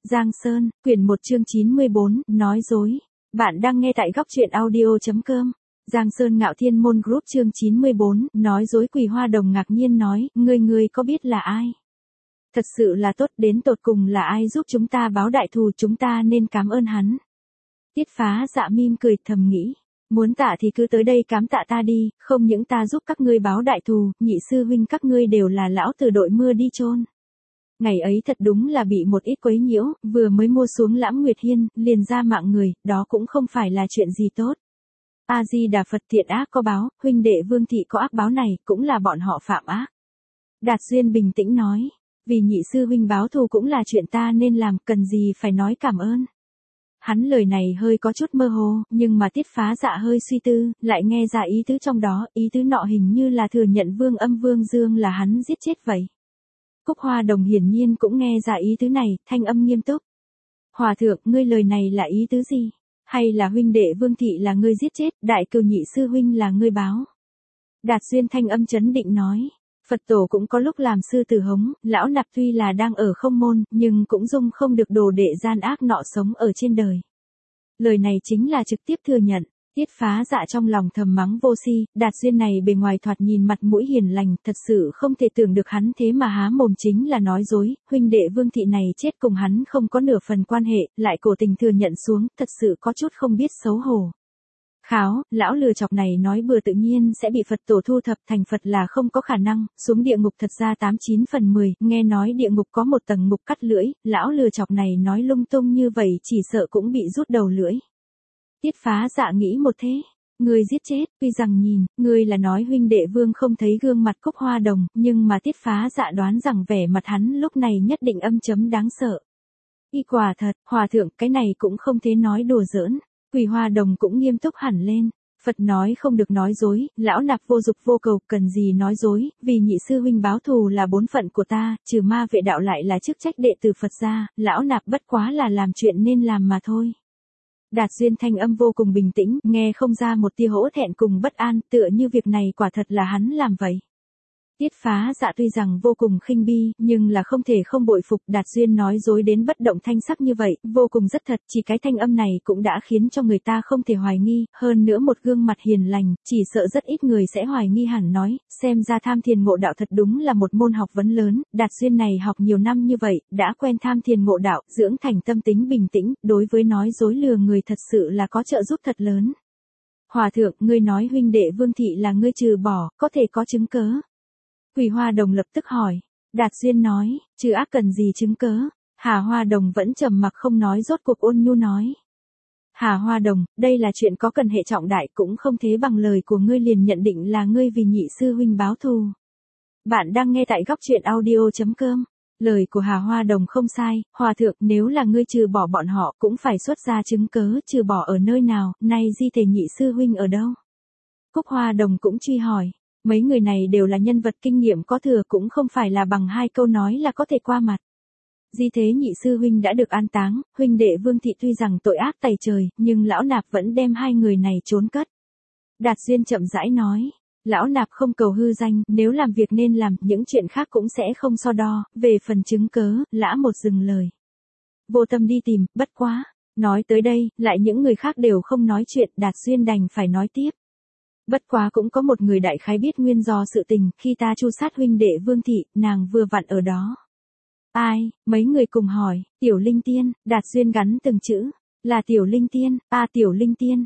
Giang Sơn, quyển 1 chương 94, nói dối. Bạn đang nghe tại góc truyện audio.com. Giang Sơn Ngạo Thiên Môn Group chương 94, nói dối. Quỳ Hoa Đồng ngạc nhiên nói, ngươi có biết là ai? Thật sự là tốt, đến tột cùng là ai giúp chúng ta báo đại thù, chúng ta nên cảm ơn hắn. Tiết Phá Dạ mỉm cười thầm nghĩ, muốn tạ thì cứ tới đây cám tạ ta đi, không những ta giúp các ngươi báo đại thù, nhị sư huynh các ngươi đều là lão tử đội mưa đi chôn. Ngày ấy thật đúng là bị một ít quấy nhiễu, vừa mới mua xuống Lãm Nguyệt Hiên, liền ra mạng người, đó cũng không phải là chuyện gì tốt. A-di-đà Phật, thiện ác có báo, huynh đệ Vương thị có ác báo này, cũng là bọn họ phạm ác. Đạt Duyên bình tĩnh nói, vì nhị sư huynh báo thù cũng là chuyện ta nên làm, cần gì phải nói cảm ơn. Hắn lời này hơi có chút mơ hồ, nhưng mà Tiết Phá Dạ hơi suy tư, lại nghe ra ý tứ trong đó, ý tứ nọ hình như là thừa nhận Vương Âm Vương Dương là hắn giết chết vậy. Cúc Hoa Đồng hiển nhiên cũng nghe ra ý tứ này, thanh âm nghiêm túc. Hòa thượng, ngươi lời này là ý tứ gì? Hay là huynh đệ Vương thị là ngươi giết chết, đại cừu nhị sư huynh là ngươi báo? Đạt Duyên thanh âm chấn định nói, Phật tổ cũng có lúc làm sư tử hống, lão nạp tuy là đang ở không môn, nhưng cũng dung không được đồ đệ gian ác nọ sống ở trên đời. Lời này chính là trực tiếp thừa nhận. Tiết Phá Dạ trong lòng thầm mắng vô si, Đạt Duyên này bề ngoài thoạt nhìn mặt mũi hiền lành, thật sự không thể tưởng được hắn thế mà há mồm chính là nói dối, huynh đệ Vương thị này chết cùng hắn không có nửa phần quan hệ, lại cố tình thừa nhận xuống, thật sự có chút không biết xấu hổ. Kháo, lão lừa chọc này nói bừa tự nhiên sẽ bị Phật tổ thu thập thành Phật là không có khả năng, xuống địa ngục thật ra 89 phần 10, nghe nói địa ngục có một tầng ngục cắt lưỡi, lão lừa chọc này nói lung tung như vậy chỉ sợ cũng bị rút đầu lưỡi. Tiết Phá Dạ nghĩ một thế, ngươi giết chết, tuy rằng nhìn, ngươi là nói huynh đệ Vương không thấy gương mặt Cúc Hoa Đồng, nhưng mà Tiết Phá Dạ đoán rằng vẻ mặt hắn lúc này nhất định âm chấm đáng sợ. Y quả thật, hòa thượng, cái này cũng không thế nói đùa giỡn. Quỳ Hoa Đồng cũng nghiêm túc hẳn lên, Phật nói không được nói dối, lão nạp vô dục vô cầu, cần gì nói dối, vì nhị sư huynh báo thù là bổn phận của ta, trừ ma vệ đạo lại là chức trách đệ tử Phật gia, lão nạp bất quá là làm chuyện nên làm mà thôi. Đạt Duyên thanh âm vô cùng bình tĩnh, nghe không ra một tia hổ thẹn cùng bất an, tựa như việc này quả thật là hắn làm vậy. Tiết Phá Dạ tuy rằng vô cùng khinh bi, nhưng là không thể không bội phục, Đạt Duyên nói dối đến bất động thanh sắc như vậy, vô cùng rất thật, chỉ cái thanh âm này cũng đã khiến cho người ta không thể hoài nghi, hơn nữa một gương mặt hiền lành, chỉ sợ rất ít người sẽ hoài nghi hẳn nói, xem ra tham thiền ngộ đạo thật đúng là một môn học vấn lớn, Đạt Duyên này học nhiều năm như vậy, đã quen tham thiền ngộ đạo, dưỡng thành tâm tính bình tĩnh, đối với nói dối lừa người thật sự là có trợ giúp thật lớn. Hòa thượng, ngươi nói huynh đệ Vương thị là ngươi trừ bỏ, có thể có chứng cớ. Quỳ Hoa Đồng lập tức hỏi, Đạt Duyên nói, trừ ác cần gì chứng cớ, Hà Hoa Đồng vẫn trầm mặc không nói, rốt cuộc ôn nhu nói. Hà Hoa Đồng, đây là chuyện có cần hệ trọng đại, cũng không thế bằng lời của ngươi liền nhận định là ngươi vì nhị sư huynh báo thù. Bạn đang nghe tại góc truyện audio.com, lời của Hà Hoa Đồng không sai, hòa thượng, nếu là ngươi trừ bỏ bọn họ cũng phải xuất ra chứng cớ, trừ bỏ ở nơi nào, nay di thể nhị sư huynh ở đâu. Cúc Hoa Đồng cũng truy hỏi. Mấy người này đều là nhân vật kinh nghiệm có thừa, cũng không phải là bằng hai câu nói là có thể qua mặt. Di thế nhị sư huynh đã được an táng, huynh đệ Vương thị tuy rằng tội ác tày trời, nhưng lão nạp vẫn đem hai người này trốn cất. Đạt Duyên chậm rãi nói, lão nạp không cầu hư danh, nếu làm việc nên làm, những chuyện khác cũng sẽ không so đo, về phần chứng cớ, lã một dừng lời. Vô tâm đi tìm, bất quá. Nói tới đây, lại những người khác đều không nói chuyện, Đạt Duyên đành phải nói tiếp. Bất quá cũng có một người đại khái biết nguyên do sự tình, khi ta tru sát huynh đệ Vương thị, nàng vừa vặn ở đó. Ai, mấy người cùng hỏi, Tiểu Linh Tiên, Đạt Duyên gắn từng chữ, là Tiểu Linh Tiên, Tiểu Linh Tiên,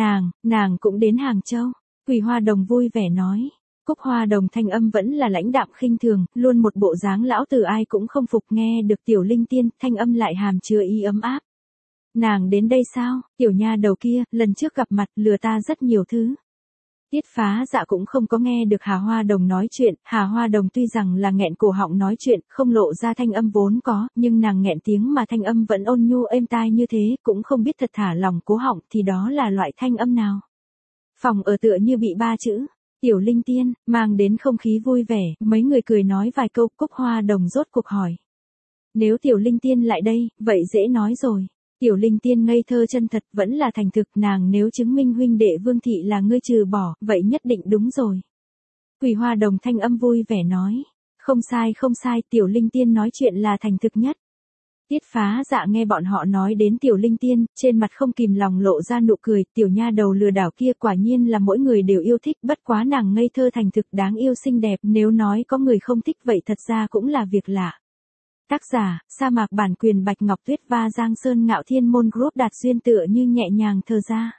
nàng cũng đến Hàng Châu. Quỳ Hoa Đồng vui vẻ nói, Cúc Hoa Đồng thanh âm vẫn là lãnh đạm khinh thường, luôn một bộ dáng lão tử ai cũng không phục, nghe được Tiểu Linh Tiên, thanh âm lại hàm chứa ý ấm áp. Nàng đến đây sao, tiểu nha đầu kia, lần trước gặp mặt, lừa ta rất nhiều thứ. Tiết Phá Dạ cũng không có nghe được Hà Hoa Đồng nói chuyện, Hà Hoa Đồng tuy rằng là nghẹn cổ họng nói chuyện, không lộ ra thanh âm vốn có, nhưng nàng nghẹn tiếng mà thanh âm vẫn ôn nhu êm tai như thế, cũng không biết thật thả lòng cố họng thì đó là loại thanh âm nào. Phòng ở tựa như bị ba chữ, Tiểu Linh Tiên, mang đến không khí vui vẻ, mấy người cười nói vài câu, Cúc Hoa Đồng rốt cuộc hỏi. Nếu Tiểu Linh Tiên lại đây, vậy dễ nói rồi. Tiểu Linh Tiên ngây thơ chân thật, vẫn là thành thực, nàng nếu chứng minh huynh đệ Vương thị là ngươi trừ bỏ, vậy nhất định đúng rồi. Quỳ Hoa Đồng thanh âm vui vẻ nói, không sai, Tiểu Linh Tiên nói chuyện là thành thực nhất. Tiết Phá Dạ nghe bọn họ nói đến Tiểu Linh Tiên, trên mặt không kìm lòng lộ ra nụ cười, tiểu nha đầu lừa đảo kia quả nhiên là mỗi người đều yêu thích, bất quá nàng ngây thơ thành thực đáng yêu xinh đẹp, nếu nói có người không thích vậy thật ra cũng là việc lạ. Tác giả, sa mạc bản quyền Bạch Ngọc Tuyết và Giang Sơn Ngạo Thiên Môn Group. Đạt Duyên tựa như nhẹ nhàng thở ra.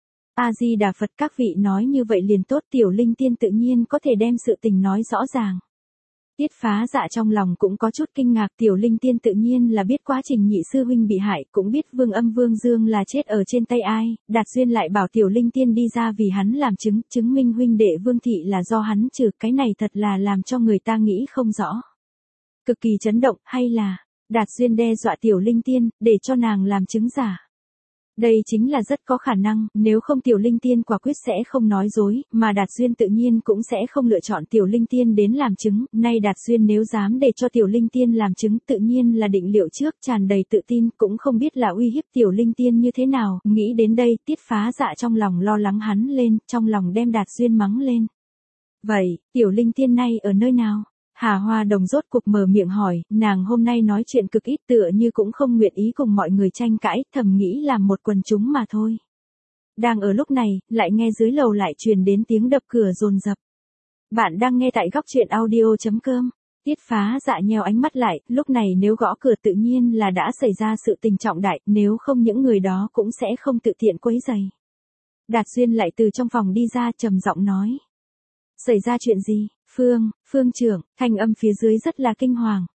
A Di Đà Phật, các vị nói như vậy liền tốt, Tiểu Linh Tiên tự nhiên có thể đem sự tình nói rõ ràng. Tiết Phá Dạ trong lòng cũng có chút kinh ngạc, Tiểu Linh Tiên tự nhiên là biết quá trình nhị sư huynh bị hại, cũng biết Vương Âm Vương Dương là chết ở trên tay ai, Đạt Duyên lại bảo Tiểu Linh Tiên đi ra vì hắn làm chứng minh huynh đệ Vương Thị là do hắn trừ, cái này thật là làm cho người ta nghĩ không rõ. Cực kỳ chấn động, hay là, Đạt Duyên đe dọa Tiểu Linh Tiên, để cho nàng làm chứng giả. Đây chính là rất có khả năng, nếu không Tiểu Linh Tiên quả quyết sẽ không nói dối, mà Đạt Duyên tự nhiên cũng sẽ không lựa chọn Tiểu Linh Tiên đến làm chứng, nay Đạt Duyên nếu dám để cho Tiểu Linh Tiên làm chứng tự nhiên là định liệu trước, tràn đầy tự tin, cũng không biết là uy hiếp Tiểu Linh Tiên như thế nào, nghĩ đến đây, Tiết Phá Dạ trong lòng lo lắng hắn lên, trong lòng đem Đạt Duyên mắng lên. Vậy, Tiểu Linh Tiên nay ở nơi nào? Hà Hoa Đồng rốt cuộc mở miệng hỏi, nàng hôm nay nói chuyện cực ít tựa như cũng không nguyện ý cùng mọi người tranh cãi, thầm nghĩ làm một quần chúng mà thôi. Đang ở lúc này, lại nghe dưới lầu lại truyền đến tiếng đập cửa dồn dập. Bạn đang nghe tại góc truyện audio.com. Tiết Phá Dạ nheo ánh mắt lại, lúc này nếu gõ cửa tự nhiên là đã xảy ra sự tình trọng đại, nếu không những người đó cũng sẽ không tự tiện quấy rầy. Đạt Duyên lại từ trong phòng đi ra trầm giọng nói. Xảy ra chuyện gì? Phương trưởng, thanh âm phía dưới rất là kinh hoàng.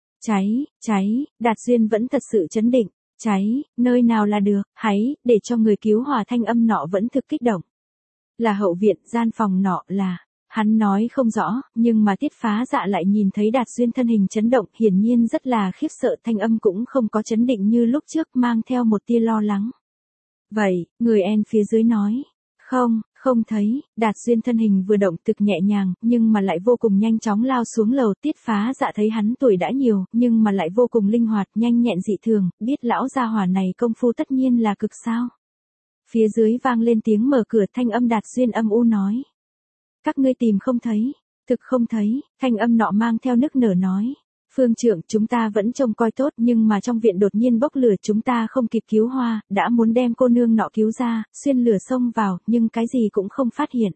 Cháy, Đạt Duyên vẫn thật sự chấn định. Cháy, nơi nào là được, hãy, để cho người cứu hỏa, thanh âm nọ vẫn thực kích động. Là hậu viện, gian phòng nọ là, hắn nói không rõ, nhưng mà Tiết Phá Dạ lại nhìn thấy Đạt Duyên thân hình chấn động, hiển nhiên rất là khiếp sợ, thanh âm cũng không có chấn định như lúc trước, mang theo một tia lo lắng. Vậy, người en phía dưới nói. Không thấy, Đạt Duyên thân hình vừa động thực nhẹ nhàng, nhưng mà lại vô cùng nhanh chóng lao xuống lầu. Tiết Phá Dạ thấy hắn tuổi đã nhiều, nhưng mà lại vô cùng linh hoạt, nhanh nhẹn dị thường, biết lão gia hỏa này công phu tất nhiên là cực sao. Phía dưới vang lên tiếng mở cửa, thanh âm Đạt Duyên âm u nói. Các ngươi tìm không thấy, thực không thấy, thanh âm nọ mang theo nức nở nói. Phương trưởng, chúng ta vẫn trông coi tốt, nhưng mà trong viện đột nhiên bốc lửa, chúng ta không kịp cứu Hoa, đã muốn đem cô nương nọ cứu ra, xuyên lửa xông vào, nhưng cái gì cũng không phát hiện.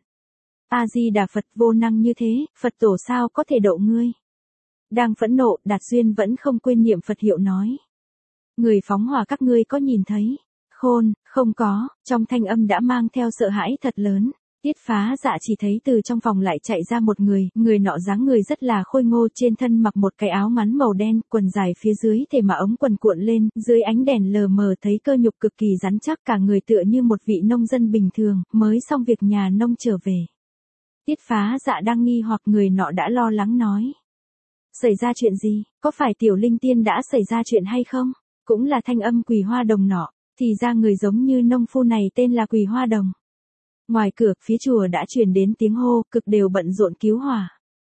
A Di Đà Phật, vô năng như thế, Phật tổ sao có thể độ ngươi? Đang phẫn nộ, Đạt Duyên vẫn không quên niệm Phật hiệu nói. Người phóng hỏa các ngươi có nhìn thấy? Không có, trong thanh âm đã mang theo sợ hãi thật lớn. Tiết Phá Dạ chỉ thấy từ trong phòng lại chạy ra một người nọ dáng người rất là khôi ngô, trên thân mặc một cái áo ngắn màu đen, quần dài phía dưới thể mà ống quần cuộn lên, dưới ánh đèn lờ mờ thấy cơ nhục cực kỳ rắn chắc, cả người tựa như một vị nông dân bình thường, mới xong việc nhà nông trở về. Tiết Phá Dạ đang nghi hoặc, người nọ đã lo lắng nói. Xảy ra chuyện gì, có phải Tiểu Linh Tiên đã xảy ra chuyện hay không? Cũng là thanh âm Quỳ Hoa Đồng nọ, thì ra người giống như nông phu này tên là Quỳ Hoa Đồng. Ngoài cửa, phía chùa đã truyền đến tiếng hô, cực đều bận rộn cứu hỏa.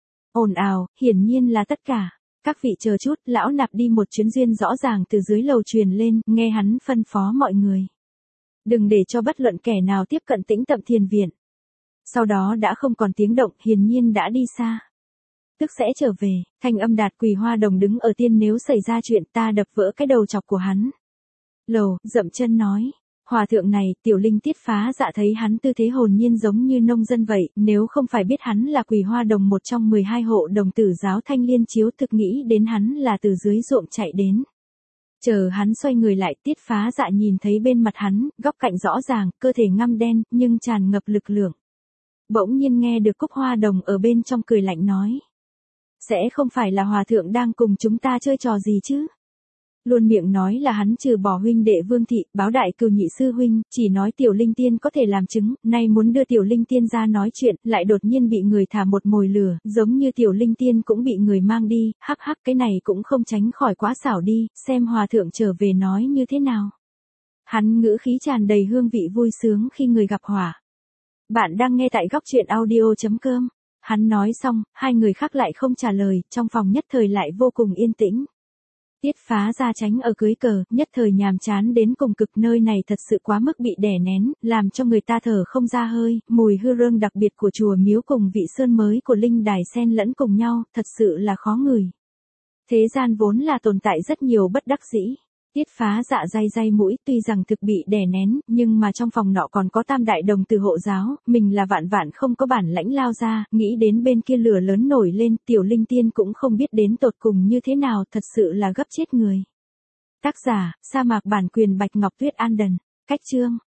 Ồn ào, hiển nhiên là tất cả. Các vị chờ chút, lão nạp đi một chuyến, duyên rõ ràng từ dưới lầu truyền lên, nghe hắn phân phó mọi người. Đừng để cho bất luận kẻ nào tiếp cận Tĩnh Tâm Thiền Viện. Sau đó đã không còn tiếng động, hiển nhiên đã đi xa. Tức sẽ trở về, thanh âm Đạt Quỳ Hoa Đồng đứng ở tiên, nếu xảy ra chuyện ta đập vỡ cái đầu chọc của hắn. Lầu, dậm chân nói. Hòa thượng này, Tiểu Linh Tiết Phá Dạ thấy hắn tư thế hồn nhiên giống như nông dân vậy, nếu không phải biết hắn là Quỳ Hoa Đồng, một trong 12 hộ đồng tử giáo Thanh Liên Chiếu, thực nghĩ đến hắn là từ dưới ruộng chạy đến. Chờ hắn xoay người lại, Tiết Phá Dạ nhìn thấy bên mặt hắn, góc cạnh rõ ràng, cơ thể ngăm đen, nhưng tràn ngập lực lượng. Bỗng nhiên nghe được Cúc Hoa Đồng ở bên trong cười lạnh nói. Sẽ không phải là hòa thượng đang cùng chúng ta chơi trò gì chứ? Luôn miệng nói là hắn trừ bỏ huynh đệ Vương Thị, báo đại cừu nhị sư huynh, chỉ nói Tiểu Linh Tiên có thể làm chứng, nay muốn đưa Tiểu Linh Tiên ra nói chuyện, lại đột nhiên bị người thả một mồi lửa, giống như Tiểu Linh Tiên cũng bị người mang đi, hắc hắc, cái này cũng không tránh khỏi quá xảo đi, xem hòa thượng trở về nói như thế nào. Hắn ngữ khí tràn đầy hương vị vui sướng khi người gặp hỏa. Bạn đang nghe tại góc truyện audio.com. Hắn nói xong, hai người khác lại không trả lời, trong phòng nhất thời lại vô cùng yên tĩnh. Tiết Phá Ra tránh ở cưới cờ, nhất thời nhàm chán đến cùng cực, nơi này thật sự quá mức bị đè nén, làm cho người ta thở không ra hơi, mùi hư rương đặc biệt của chùa miếu cùng vị sơn mới của linh đài xen lẫn cùng nhau, thật sự là khó ngửi. Thế gian vốn là tồn tại rất nhiều bất đắc dĩ. Tiết Phá dạ day mũi, tuy rằng thực bị đè nén, nhưng mà trong phòng nọ còn có tam đại đồng từ hộ giáo, mình là vạn vạn không có bản lãnh lao ra, nghĩ đến bên kia lửa lớn nổi lên, tiểu linh tiên cũng không biết đến tột cùng như thế nào, thật sự là gấp chết người. Tác giả, sa mạc bản quyền Bạch Ngọc Tuyết An Đần, cách chương.